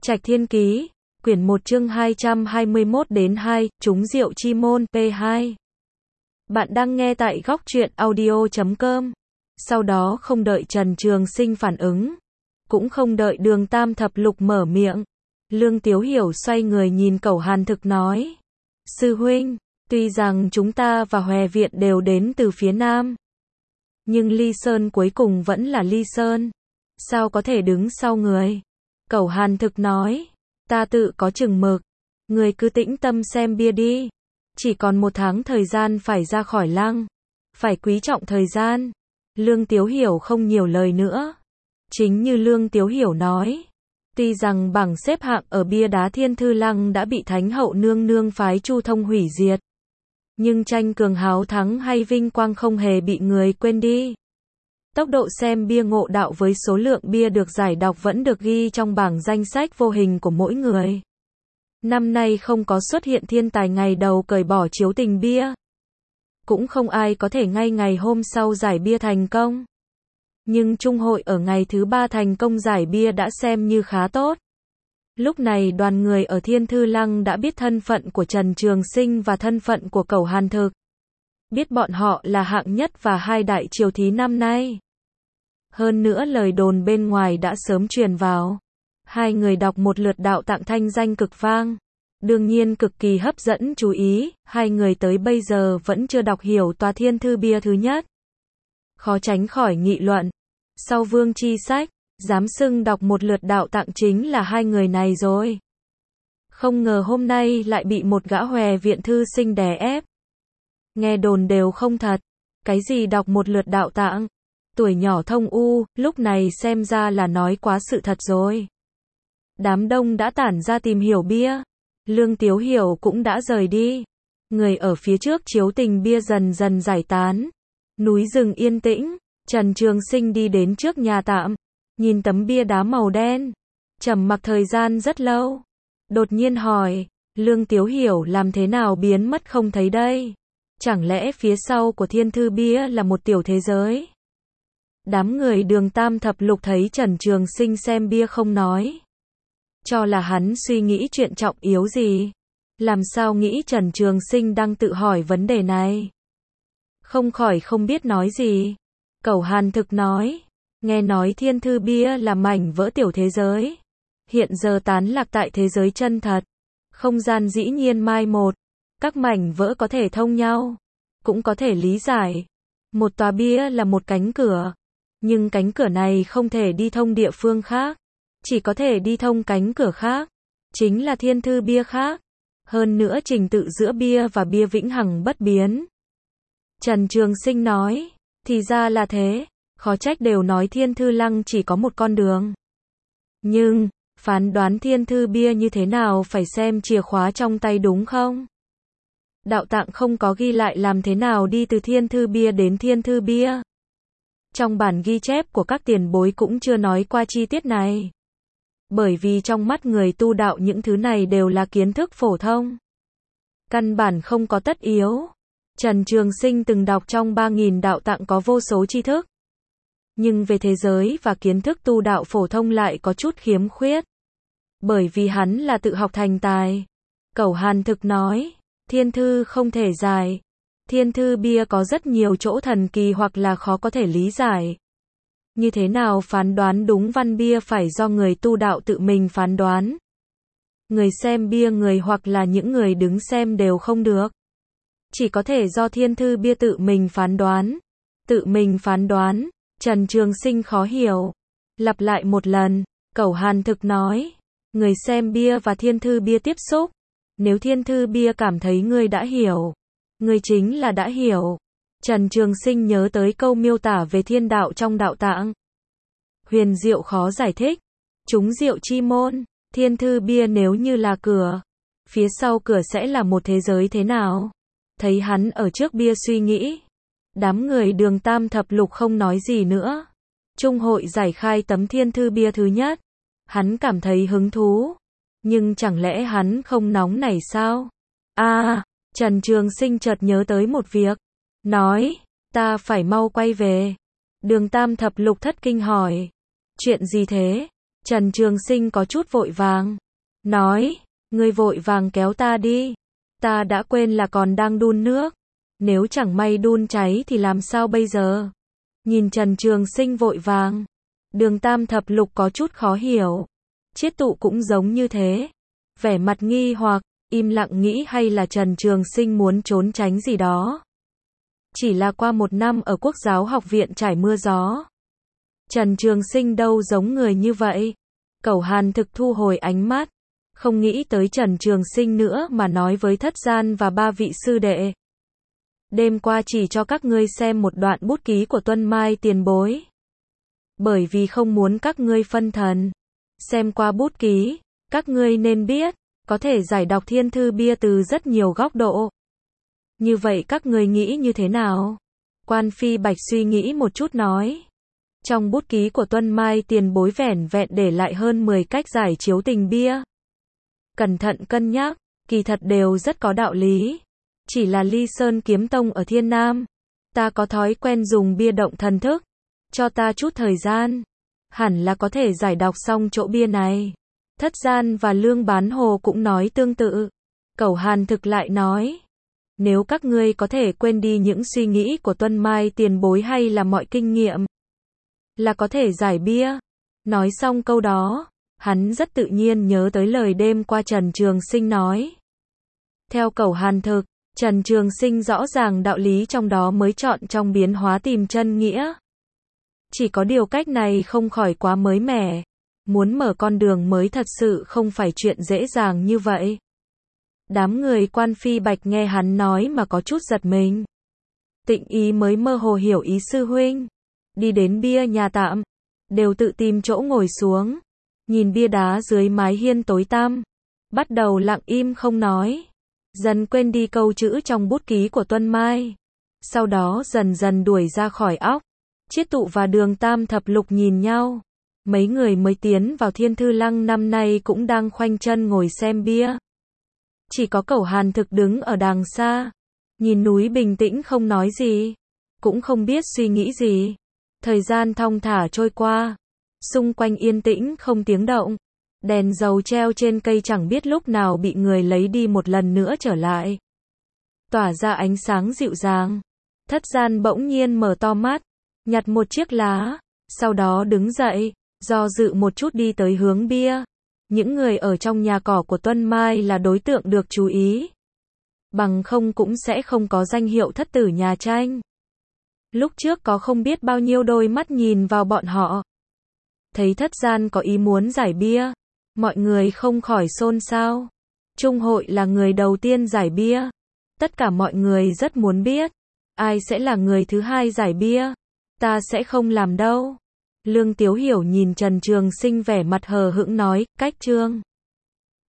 Trạch Thiên Ký, quyển 1 chương 221 đến 2, trúng rượu chi môn, P2. Bạn đang nghe tại góc truyện audio.com. Sau đó không đợi Trần Trường Sinh phản ứng, cũng không đợi Đường Tam Thập Lục mở miệng, Lương Tiếu Hiểu xoay người nhìn Cẩu Hàn Thực nói: Sư huynh, tuy rằng chúng ta và Hòe Viện đều đến từ phía Nam, nhưng Ly Sơn cuối cùng vẫn là Ly Sơn, sao có thể đứng sau người? Cẩu Hàn Thực nói: Ta tự có chừng mực, người cứ tĩnh tâm xem bia đi. Chỉ còn 1 tháng thời gian phải ra khỏi lăng, phải quý trọng thời gian. Lương Tiếu Hiểu không nhiều lời nữa. Chính như Lương Tiếu Hiểu nói, tuy rằng bảng xếp hạng ở bia đá Thiên Thư Lăng đã bị Thánh Hậu nương nương phái Chu Thông hủy diệt, nhưng tranh cường háo thắng hay vinh quang không hề bị người quên đi. Tốc độ xem bia ngộ đạo với số lượng bia được giải đọc vẫn được ghi trong bảng danh sách vô hình của mỗi người. Năm nay không có xuất hiện thiên tài ngày đầu cởi bỏ chiếu tình bia, cũng không ai có thể ngay ngày hôm sau giải bia thành công. Nhưng Trung hội ở ngày thứ 3 thành công giải bia đã xem như khá tốt. Lúc này đoàn người ở Thiên Thư Lăng đã biết thân phận của Trần Trường Sinh và thân phận của Cẩu Hàn Thực. Biết bọn họ là hạng nhất và 2 đại triều thí năm nay. Hơn nữa lời đồn bên ngoài đã sớm truyền vào. 2 người đọc một lượt đạo tạng thanh danh cực vang, đương nhiên cực kỳ hấp dẫn chú ý. 2 người tới bây giờ vẫn chưa đọc hiểu tòa Thiên Thư bia thứ nhất, khó tránh khỏi nghị luận. Sau Vương Chi Sách, dám xưng đọc một lượt đạo tạng chính là 2 người này rồi. Không ngờ hôm nay lại bị một gã Hòe Viện thư sinh đè ép. Nghe đồn đều không thật. Cái gì đọc một lượt đạo tạng? Tuổi nhỏ thông u, lúc này xem ra là nói quá sự thật rồi. Đám đông đã tản ra tìm hiểu bia. Lương Tiếu Hiểu cũng đã rời đi. Người ở phía trước chiếu tình bia dần dần giải tán. Núi rừng yên tĩnh. Trần Trường Sinh đi đến trước nhà tạm, nhìn tấm bia đá màu đen, trầm mặc thời gian rất lâu. Đột nhiên hỏi, Lương Tiếu Hiểu làm thế nào biến mất không thấy đây? Chẳng lẽ phía sau của Thiên Thư bia là một tiểu thế giới? Đám người Đường Tam Thập Lục thấy Trần Trường Sinh xem bia không nói, cho là hắn suy nghĩ chuyện trọng yếu gì. Làm sao nghĩ Trần Trường Sinh đang tự hỏi vấn đề này? Không khỏi không biết nói gì. Cẩu Hàn Thực nói, nghe nói Thiên Thư bia là mảnh vỡ tiểu thế giới, hiện giờ tán lạc tại thế giới chân thật. Không gian dĩ nhiên mai một, các mảnh vỡ có thể thông nhau, cũng có thể lý giải. Một tòa bia là một cánh cửa, nhưng cánh cửa này không thể đi thông địa phương khác, chỉ có thể đi thông cánh cửa khác, chính là Thiên Thư bia khác. Hơn nữa trình tự giữa bia và bia vĩnh hằng bất biến. Trần Trường Sinh nói, thì ra là thế, khó trách đều nói Thiên Thư Lăng chỉ có một con đường. Nhưng, phán đoán Thiên Thư bia như thế nào phải xem chìa khóa trong tay đúng không? Đạo tạng không có ghi lại làm thế nào đi từ Thiên Thư bia đến Thiên Thư bia. Trong bản ghi chép của các tiền bối cũng chưa nói qua chi tiết này. Bởi vì trong mắt người tu đạo những thứ này đều là kiến thức phổ thông, căn bản không có tất yếu. Trần Trường Sinh từng đọc trong 3.000 đạo tạng có vô số tri thức, nhưng về thế giới và kiến thức tu đạo phổ thông lại có chút khiếm khuyết, bởi vì hắn là tự học thành tài. Cẩu Hàn Thực nói, Thiên Thư không thể giải, Thiên Thư bia có rất nhiều chỗ thần kỳ hoặc là khó có thể lý giải. Như thế nào phán đoán đúng văn bia phải do người tu đạo tự mình phán đoán. Người xem bia người hoặc là những người đứng xem đều không được. Chỉ có thể do Thiên Thư bia tự mình phán đoán. Tự mình phán đoán. Trần Trường Sinh khó hiểu. Lặp lại một lần. Cẩu Hàn Thực nói, người xem bia và Thiên Thư bia tiếp xúc. Nếu Thiên Thư bia cảm thấy ngươi đã hiểu, ngươi chính là đã hiểu. Trần Trường Sinh nhớ tới câu miêu tả về thiên đạo trong đạo tạng. Huyền diệu khó giải thích. Trúng diệu chi môn. Thiên Thư bia nếu như là cửa, phía sau cửa sẽ là một thế giới thế nào? Thấy hắn ở trước bia suy nghĩ, đám người Đường Tam Thập Lục không nói gì nữa. Trung hội giải khai tấm Thiên Thư bia thứ nhất, hắn cảm thấy hứng thú, nhưng chẳng lẽ hắn không nóng nảy sao? Trần Trường Sinh chợt nhớ tới một việc, nói, ta phải mau quay về. Đường Tam Thập Lục thất kinh hỏi, chuyện gì thế? Trần Trường Sinh có chút vội vàng. Nói, ngươi vội vàng kéo ta đi. Ta đã quên là còn đang đun nước. Nếu chẳng may đun cháy thì làm sao bây giờ? Nhìn Trần Trường Sinh vội vàng. Đường Tam Thập Lục có chút khó hiểu. Chiết Tụ cũng giống như thế. Vẻ mặt nghi hoặc, im lặng nghĩ hay là Trần Trường Sinh muốn trốn tránh gì đó. Chỉ là qua một năm ở Quốc giáo học viện trải mưa gió. Trần Trường Sinh đâu giống người như vậy. Cẩu Hàn Thực thu hồi ánh mắt. Không nghĩ tới Trần Trường Sinh nữa mà nói với Thất Gian và ba vị sư đệ. Đêm qua chỉ cho các ngươi xem một đoạn bút ký của Tuân Mai tiền bối. Bởi vì không muốn các ngươi phân thần. Xem qua bút ký, các ngươi nên biết, có thể giải đọc thiên thư bia từ rất nhiều góc độ. Như vậy các ngươi nghĩ như thế nào? Quan Phi Bạch suy nghĩ một chút nói. Trong bút ký của Tuân Mai tiền bối vẻn vẹn để lại hơn 10 cách giải chiếu tình bia. Cẩn thận cân nhắc, kỳ thật đều rất có đạo lý. Chỉ là Ly Sơn Kiếm Tông ở Thiên Nam. Ta có thói quen dùng bia động thần thức. Cho ta chút thời gian. Hẳn là có thể giải đọc xong chỗ bia này. Thất Gian và Lương Bán Hồ cũng nói tương tự. Cẩu Hàn Thực lại nói. Nếu các ngươi có thể quên đi những suy nghĩ của Tuân Mai tiền bối hay là mọi kinh nghiệm. Là có thể giải bia. Nói xong câu đó. Hắn rất tự nhiên nhớ tới lời đêm qua Trần Trường Sinh nói. Theo Cẩu Hàn Thực, Trần Trường Sinh rõ ràng đạo lý trong đó mới chọn trong biến hóa tìm chân nghĩa. Chỉ có điều cách này không khỏi quá mới mẻ. Muốn mở con đường mới thật sự không phải chuyện dễ dàng như vậy. Đám người Quan Phi Bạch nghe hắn nói mà có chút giật mình. Tịnh Ý mới mơ hồ hiểu ý sư huynh. Đi đến bia nhà tạm. Đều tự tìm chỗ ngồi xuống. Nhìn bia đá dưới mái hiên tối tăm. Bắt đầu lặng im không nói. Dần quên đi câu chữ trong bút ký của Tuân Mai. Sau đó dần dần đuổi ra khỏi óc. Chiết Tụ và Đường Tam Thập Lục nhìn nhau. Mấy người mới tiến vào Thiên Thư Lăng năm nay cũng đang khoanh chân ngồi xem bia. Chỉ có Cẩu Hàn Thực đứng ở đàng xa. Nhìn núi bình tĩnh không nói gì. Cũng không biết suy nghĩ gì. Thời gian thong thả trôi qua. Xung quanh yên tĩnh không tiếng động. Đèn dầu treo trên cây chẳng biết lúc nào bị người lấy đi một lần nữa trở lại. Tỏa ra ánh sáng dịu dàng. Thất Gian bỗng nhiên mở to mắt. Nhặt một chiếc lá. Sau đó đứng dậy. Do dự một chút đi tới hướng bia. Những người ở trong nhà cỏ của Tuân Mai là đối tượng được chú ý. Bằng không cũng sẽ không có danh hiệu thất tử nhà tranh. Lúc trước có không biết bao nhiêu đôi mắt nhìn vào bọn họ. Thấy Thất Gian có ý muốn giải bia. Mọi người không khỏi xôn xao. Trung hội là người đầu tiên giải bia. Tất cả mọi người rất muốn biết. Ai sẽ là người thứ hai giải bia? Ta sẽ không làm đâu. Lương Tiếu Hiểu nhìn Trần Trường Sinh vẻ mặt hờ hững nói, cách chương.